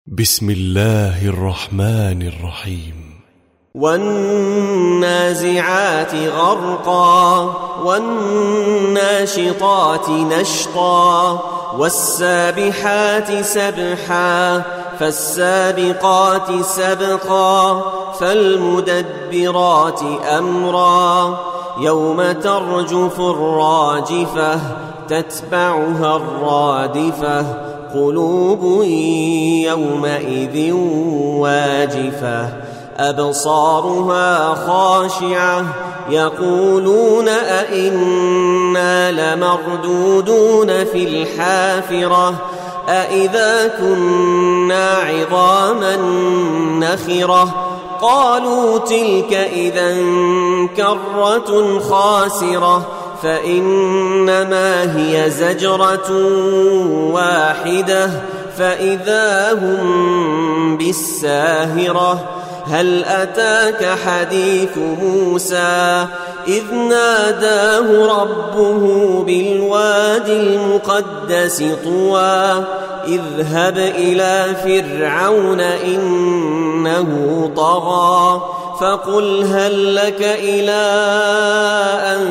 بسم الله الرحمن الرحيم. والنازعات غرقا والناشطات نشطا والسابحات سبحا فالسابقات سبقا فالمدبرات أمرا يوم ترجف الراجفة تتبعها الرادفة قلوب يومئذ واجفة أبصارها خاشعة يقولون أئنا لمردودون في الحافرة أئذا كنا عظاما نخرة قالوا تلك إذا كرة خاسرة فإنما هي زجرة واحدة فإذا هم بالساهرة هل أتاك حديث موسى إذ ناداه ربه بالوادي المقدس طوى اذهب إلى فرعون إنه طغى فقل هل لك إلى أن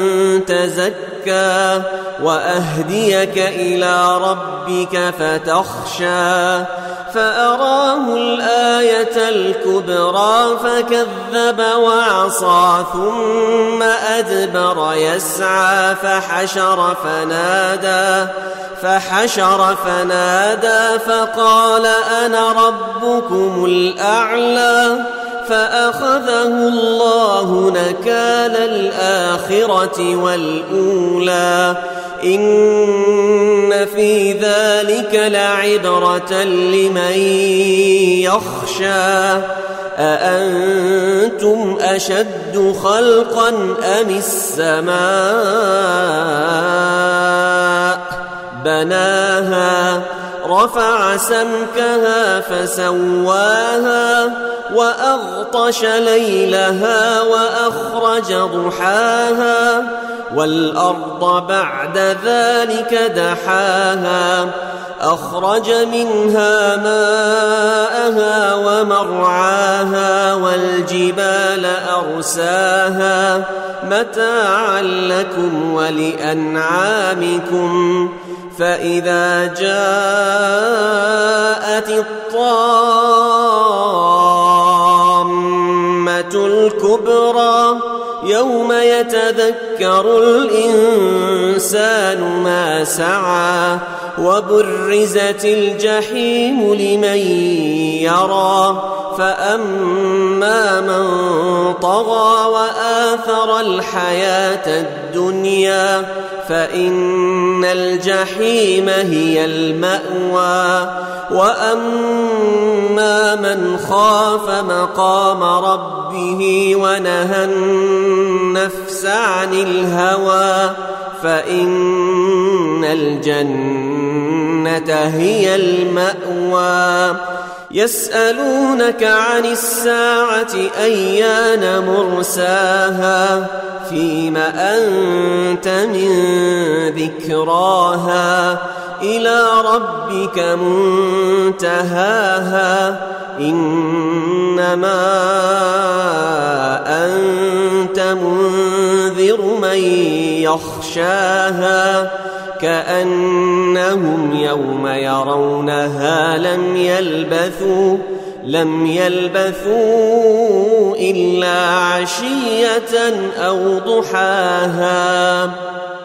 تزكى وأهديك إلى ربك فتخشى فأراه الآية الكبرى فكذب وعصى ثم أدبر يسعى فحشر فنادى فقال أنا ربكم الأعلى فأخذه الله نكال الآخرة والأولى إن في ذلك لعبرة لمن يخشى أأنتم أشد خلقا أم السماء بناها رفع سمكها فسواها وأغطش ليلها وأخرج ضحاها والأرض بعد ذلك دحاها أخرج منها ماءها ومرعاها والجبال أرساها متاعا لكم ولأنعامكم فإذا جاءت الطامة الكبرى يوم يتذكر الإنسان ما سعى وبرزت الجحيم لمن يرى فأما من طغى وآثر الحياة الدنيا فإن الجحيم هي المأوى وأما من خاف مقام ربه ونهى النفس عن الهوى فإن الجنة هي المأوى يسألونك عن الساعة أيان مرساها فيم أنت من ذكراها إلى ربك منتهاها إنما أنت منذر من يخشاها كأنهم يوم يرونها لم يلبثوا إلا عشية أو ضحاها.